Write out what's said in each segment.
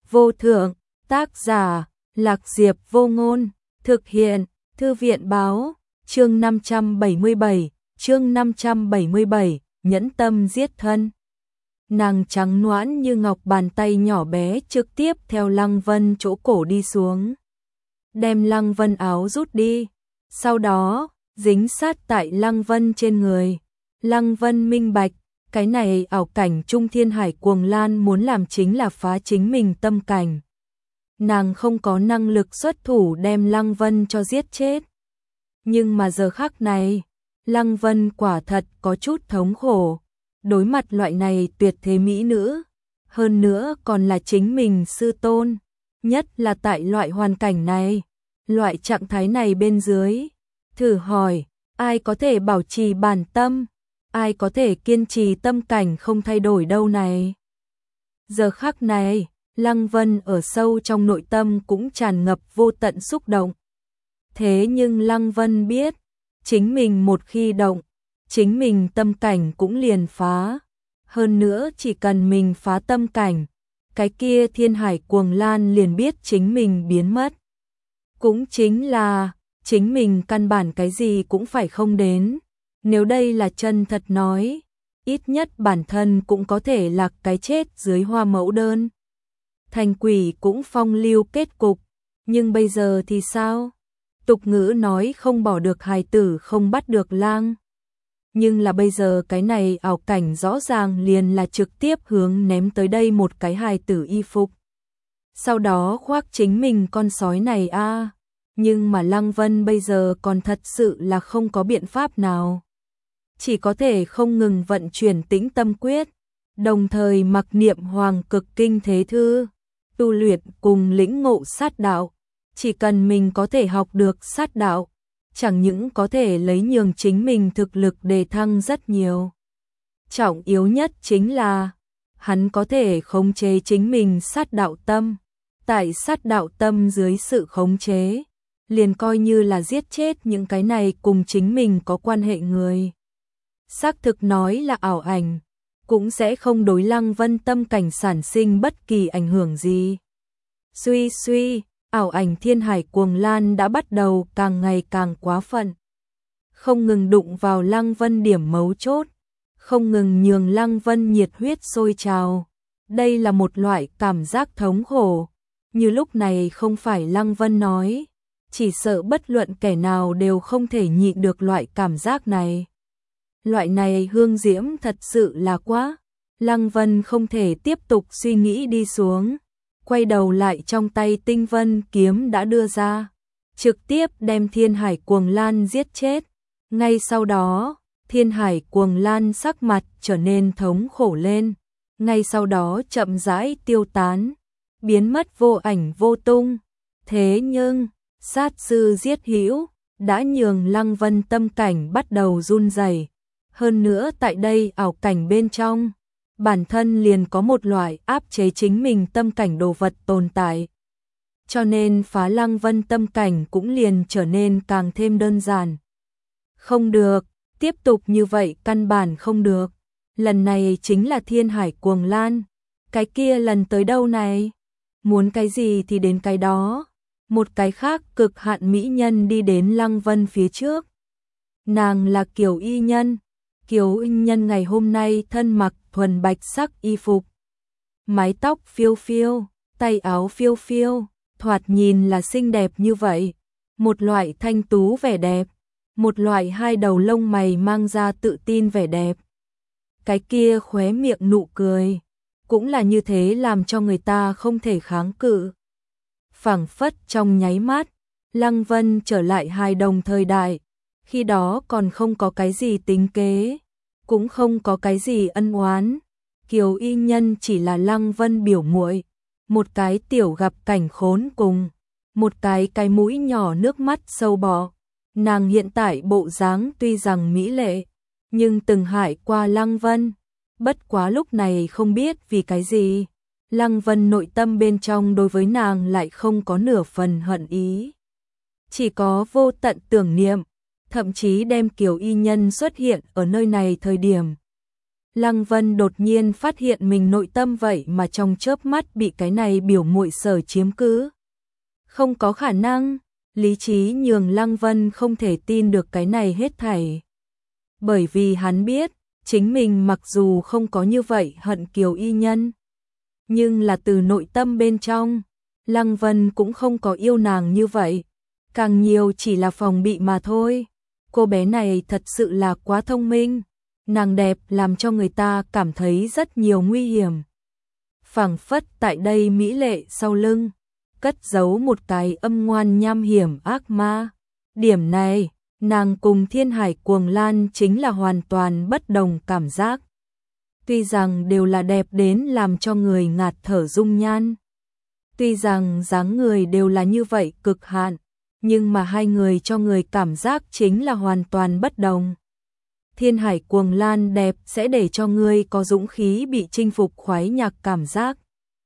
vô thượng, tác giả, Lạc Diệp Vô Ngôn, thực hiện, Thư viện báo, chương 577, nhẫn tâm giết thân. Nàng trắng nõn như ngọc, bàn tay nhỏ bé trực tiếp theo Lăng Vân chỗ cổ đi xuống. Đem Lăng Vân áo rút đi, sau đó, dính sát tại Lăng Vân trên người. Lăng Vân minh bạch, cái này ảo cảnh Trung Thiên Hải Cuồng Lan muốn làm chính là phá chính mình tâm cảnh. Nàng không có năng lực xuất thủ đem Lăng Vân cho giết chết. Nhưng mà giờ khắc này, Lăng Vân quả thật có chút thống khổ. Đối mặt loại này tuyệt thế mỹ nữ, hơn nữa còn là chính mình sư tôn, nhất là tại loại hoàn cảnh này, loại trạng thái này bên dưới. Thử hỏi, ai có thể bảo trì bản tâm, ai có thể kiên trì tâm cảnh không thay đổi đâu này. Giờ khắc này, Lăng Vân ở sâu trong nội tâm cũng tràn ngập vô tận xúc động. Thế nhưng Lăng Vân biết, chính mình một khi động, chính mình tâm cảnh cũng liền phá. Hơn nữa chỉ cần mình phá tâm cảnh, cái kia Thiên Hải Cuồng Lan liền biết chính mình biến mất. Cũng chính là, chính mình căn bản cái gì cũng phải không đến. Nếu đây là chân thật nói, ít nhất bản thân cũng có thể lạc cái chết dưới hoa mẫu đơn. Thành quỷ cũng phong lưu kết cục, nhưng bây giờ thì sao? Tục ngữ nói không bỏ được hài tử không bắt được lang. Nhưng là bây giờ cái này ảo cảnh rõ ràng liền là trực tiếp hướng ném tới đây một cái hài tử y phục. Sau đó khoác chính mình con sói này a. Nhưng mà Lăng Vân bây giờ còn thật sự là không có biện pháp nào. Chỉ có thể không ngừng vận chuyển tĩnh tâm quyết, đồng thời mặc niệm Hoàng Cực Kinh Thế Thư, tu luyện cùng lĩnh ngộ sát đạo. Chỉ cần mình có thể học được sát đạo, chẳng những có thể lấy nhường chính mình thực lực đề thăng rất nhiều. Trọng yếu nhất chính là, hắn có thể khống chế chính mình sát đạo tâm. Tại sát đạo tâm dưới sự khống chế, liền coi như là giết chết những cái này cùng chính mình có quan hệ người. Xác thực nói là ảo ảnh, cũng sẽ không đối Lăng Vân tâm cảnh sản sinh bất kỳ ảnh hưởng gì. Suy, ảo ảnh Thiên Hải Cuồng Lan đã bắt đầu càng ngày càng quá phận. Không ngừng đụng vào Lăng Vân điểm mấu chốt, không ngừng nhường Lăng Vân nhiệt huyết sôi trào. Đây là một loại cảm giác thống khổ, như lúc này không phải Lăng Vân nói, chỉ sợ bất luận kẻ nào đều không thể nhịn được loại cảm giác này. Loại này hương diễm thật sự là quá. Lăng Vân không thể tiếp tục suy nghĩ đi xuống. Quay đầu lại, trong tay Tinh Vân kiếm đã đưa ra, trực tiếp đem Thiên Hải Cuồng Lan giết chết. Ngay sau đó, Thiên Hải Cuồng Lan sắc mặt trở nên thống khổ lên, ngay sau đó chậm rãi tiêu tán, biến mất vô ảnh vô tung. Thế nhưng, sát sư giết hữu đã nhường Lăng Vân tâm cảnh bắt đầu run rẩy. Hơn nữa tại đây ảo cảnh bên trong, bản thân liền có một loại áp chế chính mình tâm cảnh đồ vật tồn tại. Cho nên phá Lăng Vân tâm cảnh cũng liền trở nên càng thêm đơn giản. Không được, tiếp tục như vậy căn bản không được. Lần này chính là Thiên Hải Cuồng Lan. Cái kia lần tới đâu này? Muốn cái gì thì đến cái đó. Một cái khác cực hạn mỹ nhân đi đến Lăng Vân phía trước. Nàng là Kiều Y Nhân. Kiều Y Nhân ngày hôm nay thân mặc thuần bạch sắc y phục. Mái tóc phiêu phiêu, tay áo phiêu phiêu, thoạt nhìn là xinh đẹp như vậy. Một loại thanh tú vẻ đẹp, một loại hai đầu lông mày mang ra tự tin vẻ đẹp. Cái kia khóe miệng nụ cười, cũng là như thế làm cho người ta không thể kháng cự. Phảng phất trong nháy mắt, Lăng Vân trở lại hài đồng thời đại, khi đó còn không có cái gì tính kế, cũng không có cái gì ân oán. Kiều Y Nhân chỉ là Lăng Vân biểu muội, một cái tiểu gặp cảnh khốn cùng, một cái mũi nhỏ nước mắt sâu bọ. Nàng hiện tại bộ dáng tuy rằng mỹ lệ, nhưng từng hại qua Lăng Vân. Bất quá lúc này không biết vì cái gì, Lăng Vân nội tâm bên trong đối với nàng lại không có nửa phần hận ý. Chỉ có vô tận tưởng niệm, thậm chí đem Kiều Y Nhân xuất hiện ở nơi này thời điểm. Lăng Vân đột nhiên phát hiện mình nội tâm vậy mà trong chớp mắt bị cái này biểu muội sở chiếm cứ. Không có khả năng, lý trí nhường Lăng Vân không thể tin được cái này hết thảy. Bởi vì hắn biết, chính mình mặc dù không có như vậy hận Kiều Y Nhân, nhưng là từ nội tâm bên trong, Lăng Vân cũng không có yêu nàng như vậy, càng nhiều chỉ là phòng bị mà thôi. Cô bé này thật sự là quá thông minh, nàng đẹp làm cho người ta cảm thấy rất nhiều nguy hiểm. Phảng phất tại đây mỹ lệ sau lưng, cất giấu một cái âm ngoan nham hiểm ác ma. Điểm này, nàng cùng Thiên Hải Cuồng Lan chính là hoàn toàn bất đồng cảm giác. Tuy rằng đều là đẹp đến làm cho người ngạt thở dung nhan, tuy rằng dáng người đều là như vậy cực hạn, nhưng mà hai người cho người cảm giác chính là hoàn toàn bất đồng. Thiên Hải Cuồng Lan đẹp sẽ để cho ngươi có dũng khí bị chinh phục khoái nhạc cảm giác.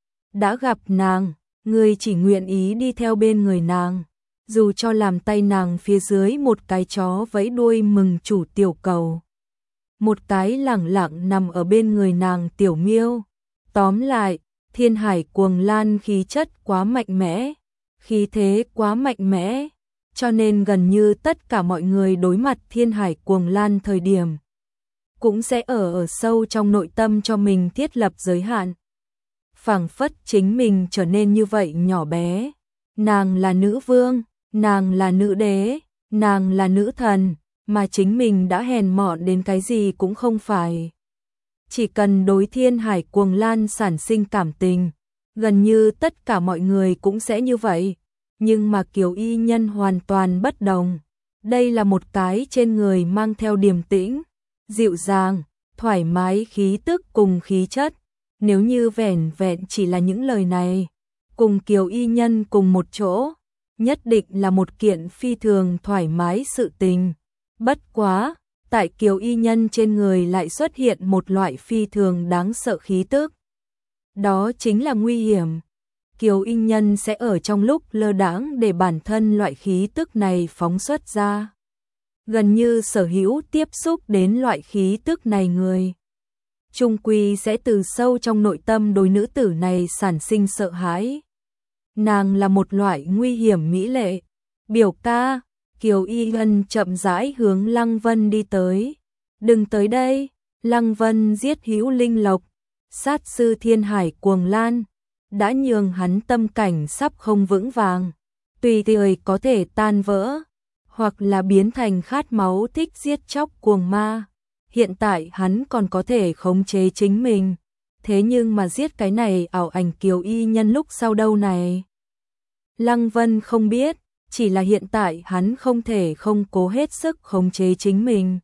Đã gặp nàng, ngươi chỉ nguyện ý đi theo bên người nàng, dù cho làm tay nàng phía dưới một cái chó vẫy đuôi mừng chủ tiểu cầu, một cái lẳng lặng nằm ở bên người nàng tiểu miêu. Tóm lại, Thiên Hải Cuồng Lan khí chất quá mạnh mẽ, khí thế quá mạnh mẽ, cho nên gần như tất cả mọi người đối mặt Thiên Hải Cuồng Lan thời điểm cũng sẽ ở sâu trong nội tâm cho mình thiết lập giới hạn. Phảng phất chính mình trở nên như vậy nhỏ bé, nàng là nữ vương, nàng là nữ đế, nàng là nữ thần, mà chính mình đã hèn mọn đến cái gì cũng không phải. Chỉ cần đối Thiên Hải Cuồng Lan sản sinh cảm tình, gần như tất cả mọi người cũng sẽ như vậy. Nhưng mà Kiều Y Nhân hoàn toàn bất đồng. Đây là một cái trên người mang theo điềm tĩnh, dịu dàng, thoải mái khí tức cùng khí chất. Nếu như vẻn vẹn chỉ là những lời này, cùng Kiều Y Nhân cùng một chỗ, nhất định là một kiện phi thường thoải mái sự tình. Bất quá, tại Kiều Y Nhân trên người lại xuất hiện một loại phi thường đáng sợ khí tức. Đó chính là nguy hiểm. Kiều Y Nhân sẽ ở trong lúc lơ đãng để bản thân loại khí tức này phóng xuất ra. Gần như sở hữu tiếp xúc đến loại khí tức này người, chung quy sẽ từ sâu trong nội tâm đối nữ tử này sản sinh sợ hãi. Nàng là một loại nguy hiểm mỹ lệ. Biểu ca, Kiều Y Nhân chậm rãi hướng Lăng Vân đi tới. Đừng tới đây, Lăng Vân giết hữu linh lộc, sát sư Thiên Hải Cuồng Lan, đã nhường hắn tâm cảnh sắp không vững vàng, tùy thời có thể tan vỡ, hoặc là biến thành khát máu thích giết chóc cuồng ma. Hiện tại hắn còn có thể khống chế chính mình, thế nhưng mà giết cái này ảo ảnh Kiều Y Nhân lúc sau đâu này? Lăng Vân không biết, chỉ là hiện tại hắn không thể không cố hết sức khống chế chính mình,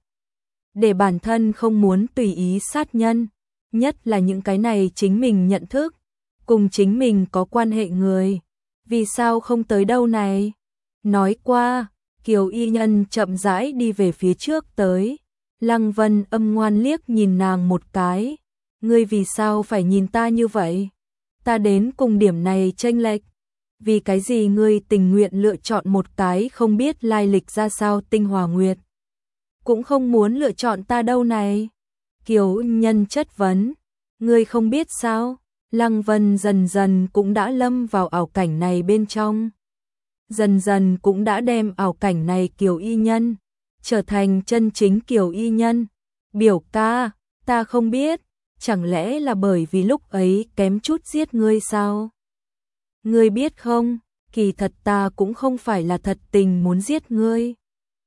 để bản thân không muốn tùy ý sát nhân, nhất là những cái này chính mình nhận thức, cùng chính mình có quan hệ người. Vì sao không tới đâu này? Nói qua, Kiều Y Nhân chậm rãi đi về phía trước tới. Lăng Vân âm ngoan liếc nhìn nàng một cái. Ngươi vì sao phải nhìn ta như vậy? Ta đến cùng điểm này chênh lệch. Vì cái gì ngươi tình nguyện lựa chọn một cái không biết lai lịch ra sao Tinh Hòa Nguyệt, cũng không muốn lựa chọn ta đâu này? Kiều Y Nhân chất vấn. Ngươi không biết sao? Lăng Vân dần dần cũng đã lâm vào ảo cảnh này bên trong. Dần dần cũng đã đem ảo cảnh này Kiều Y Nhân trở thành chân chính Kiều Y Nhân. Biểu ca, ta không biết, chẳng lẽ là bởi vì lúc ấy kém chút giết ngươi sao? Ngươi biết không, kỳ thật ta cũng không phải là thật tình muốn giết ngươi.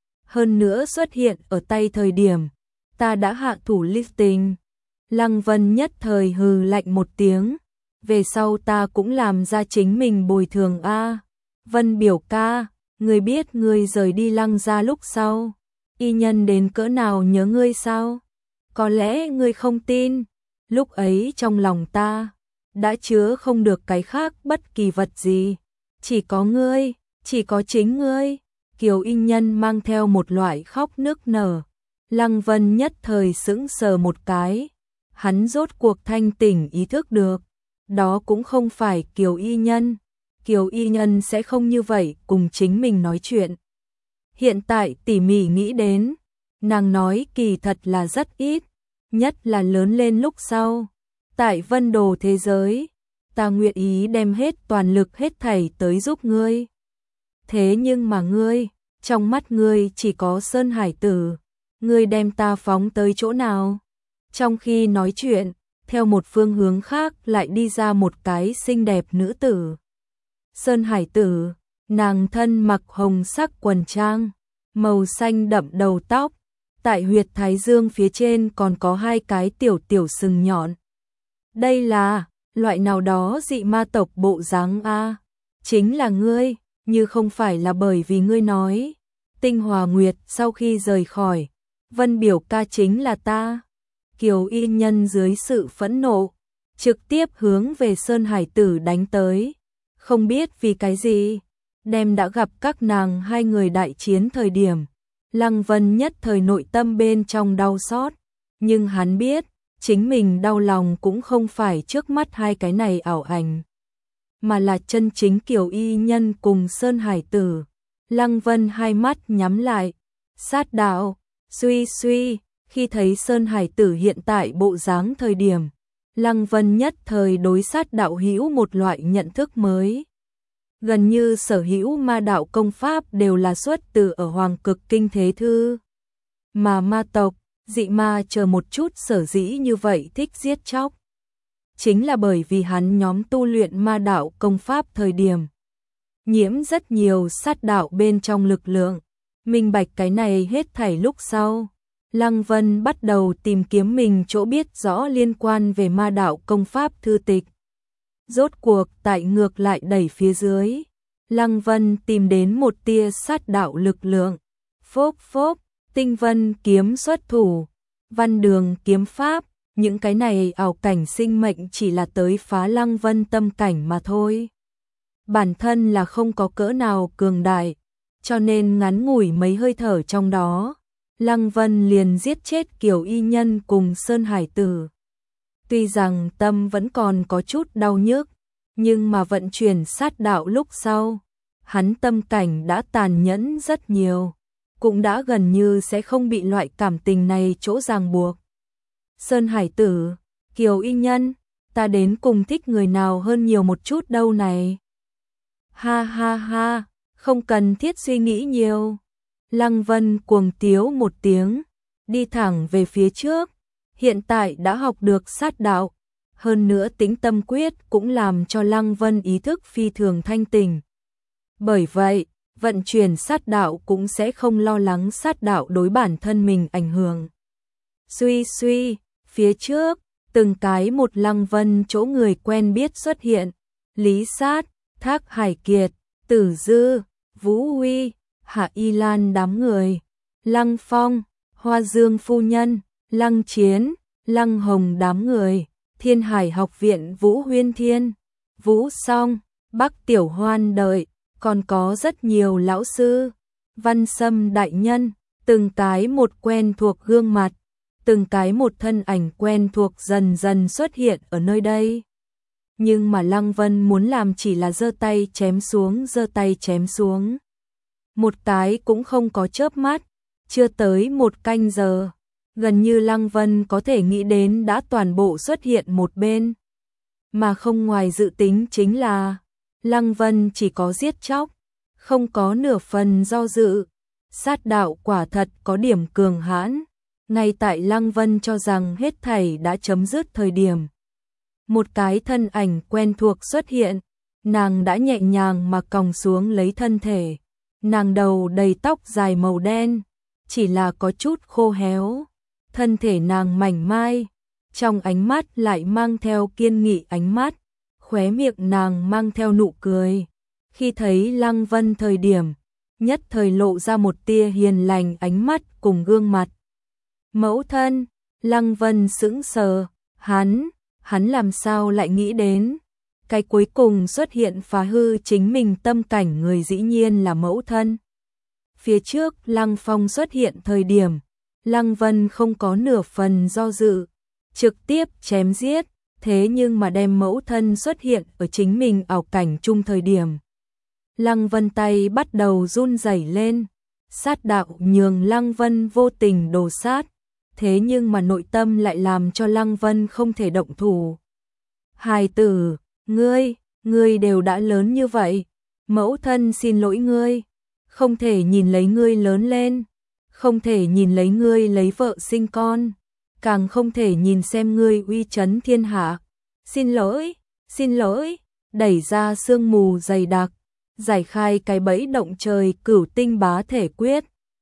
Hơn nữa xuất hiện ở tay thời điểm, ta đã hạ thủ lưu tình. Lăng Vân nhất thời hừ lạnh một tiếng. Về sau ta cũng làm ra chính mình bồi thường a. Vân biểu ca, ngươi biết ngươi rời đi Lăng gia lúc sau, Y Nhân đến cỡ nào nhớ ngươi sao? Có lẽ ngươi không tin, lúc ấy trong lòng ta đã chứa không được cái khác bất kỳ vật gì, chỉ có ngươi, chỉ có chính ngươi. Kiều Y Nhân mang theo một loại khóc nức nở. Lăng Vân nhất thời sững sờ một cái, hắn rốt cuộc thanh tỉnh ý thức được, đó cũng không phải Kiều Y Nhân. Kiều Y Nhân sẽ không như vậy cùng chính mình nói chuyện. Hiện tại tỉ mỉ nghĩ đến, nàng nói kỳ thật là rất ít, nhất là lớn lên lúc sau. Tại Vân Đồ thế giới, ta nguyện ý đem hết toàn lực hết thảy tới giúp ngươi. Thế nhưng mà ngươi, trong mắt ngươi chỉ có Sơn Hải Tử, ngươi đem ta phóng tới chỗ nào? Trong khi nói chuyện, theo một phương hướng khác lại đi ra một cái xinh đẹp nữ tử. Sơn Hải Tử, nàng thân mặc hồng sắc quần trang, màu xanh đậm đầu tóc, tại huyệt thái dương phía trên còn có hai cái tiểu tiểu sừng nhọn. Đây là loại nào đó dị ma tộc bộ dáng a? Chính là ngươi, như không phải là bởi vì ngươi nói. Tinh Hòa Nguyệt sau khi rời khỏi, Vân biểu ca chính là ta. Kiều Y Nhân dưới sự phẫn nộ, trực tiếp hướng về Sơn Hải Tử đánh tới. Không biết vì cái gì, đem đã gặp các nàng hai người đại chiến thời điểm. Lăng Vân nhất thời nội tâm bên trong đau xót, nhưng hắn biết, chính mình đau lòng cũng không phải trước mắt hai cái này ảo ảnh, mà là chân chính Kiều Y Nhân cùng Sơn Hải Tử. Lăng Vân hai mắt nhắm lại, sát đạo, suy suy, khi thấy Sơn Hải Tử hiện tại bộ dáng thời điểm, Lăng Vân nhất thời đối sát đạo hữu một loại nhận thức mới. Gần như sở hữu ma đạo công pháp đều là xuất từ ở Hoàng Cực Kinh Thế Thư. Mà ma tộc, dị ma chờ một chút sở dĩ như vậy thích giết chóc. Chính là bởi vì hắn nhóm tu luyện ma đạo công pháp thời điểm. Nhiễm rất nhiều sát đạo bên trong lực lượng. Minh bạch cái này hết thảy lúc sau. Lăng Vân bắt đầu tìm kiếm mình chỗ biết rõ liên quan về ma đạo công pháp thư tịch. Rốt cuộc tại ngược lại đẩy phía dưới, Lăng Vân tìm đến một tia sát đạo lực lượng. Phốp phốp, Tinh Vân kiếm xuất thủ, Văn Đường kiếm pháp, những cái này ảo cảnh sinh mệnh chỉ là tới phá Lăng Vân tâm cảnh mà thôi. Bản thân là không có cỡ nào cường đại, cho nên ngắn ngủi mấy hơi thở trong đó, Lăng Vân liền giết chết Kiều Y Nhân cùng Sơn Hải Tử. Tuy rằng tâm vẫn còn có chút đau nhức, nhưng mà vận chuyển sát đạo lúc sau, hắn tâm cảnh đã tàn nhẫn rất nhiều, cũng đã gần như sẽ không bị loại cảm tình này chỗ ràng buộc. Sơn Hải Tử, Kiều Y Nhân, ta đến cùng thích người nào hơn nhiều một chút đâu này. Ha ha ha, không cần thiết suy nghĩ nhiều. Lăng Vân cuồng tiếu một tiếng, đi thẳng về phía trước. Hiện tại đã học được sát đạo, hơn nữa tĩnh tâm quyết cũng làm cho Lăng Vân ý thức phi thường thanh tỉnh. Bởi vậy, vận chuyển sát đạo cũng sẽ không lo lắng sát đạo đối bản thân mình ảnh hưởng. Suy suy, phía trước, từng cái một Lăng Vân chỗ người quen biết xuất hiện. Lý Sát, Thác Hải Kiệt, Tử Dư, Vũ Huy, Hạ Y Lan đám người, Lăng Phong, Hoa Dương phu nhân, Lăng Chiến, Lăng Hồng đám người, Thiên Hải học viện Vũ Huyên Thiên, Vũ Song, Bắc Tiểu Hoan đợi, còn có rất nhiều lão sư, Văn Sâm đại nhân, từng cái một quen thuộc gương mặt, từng cái một thân ảnh quen thuộc dần dần xuất hiện ở nơi đây. Nhưng mà Lăng Vân muốn làm chỉ là giơ tay chém xuống, giơ tay chém xuống. Một cái cũng không có chớp mắt, chưa tới một canh giờ, gần như Lăng Vân có thể nghĩ đến đã toàn bộ xuất hiện một bên. Mà không ngoài dự tính chính là, Lăng Vân chỉ có giết chóc, không có nửa phần do dự. Sát đạo quả thật có điểm cường hãn, ngay tại Lăng Vân cho rằng hết thảy đã chấm dứt thời điểm. Một cái thân ảnh quen thuộc xuất hiện, nàng đã nhẹ nhàng mà còng xuống lấy thân thể. Nàng đầu đầy tóc dài màu đen, chỉ là có chút khô héo. Thân thể nàng mảnh mai, trong ánh mắt lại mang theo kiên nghị ánh mắt, khóe miệng nàng mang theo nụ cười. Khi thấy Lăng Vân thời điểm, nhất thời lộ ra một tia hiền lành ánh mắt cùng gương mặt. Mẫu thân, Lăng Vân sững sờ, hắn làm sao lại nghĩ đến. Cái cuối cùng xuất hiện phá hư chính mình tâm cảnh người dĩ nhiên là mẫu thân. Phía trước Lăng Phong xuất hiện thời điểm, Lăng Vân không có nửa phần do dự, trực tiếp chém giết, thế nhưng mà đem mẫu thân xuất hiện ở chính mình ảo cảnh chung thời điểm. Lăng Vân tay bắt đầu run rẩy lên, sát đạo nhường Lăng Vân vô tình đồ sát, thế nhưng mà nội tâm lại làm cho Lăng Vân không thể động thủ. Hài tử, ngươi đều đã lớn như vậy, mẫu thân xin lỗi ngươi, không thể nhìn lấy ngươi lớn lên, không thể nhìn lấy ngươi lấy vợ sinh con, càng không thể nhìn xem ngươi uy chấn thiên hạ. Xin lỗi, đẩy ra sương mù dày đặc, giải khai cái bẫy động trời Cửu Tinh Bá Thể Quyết.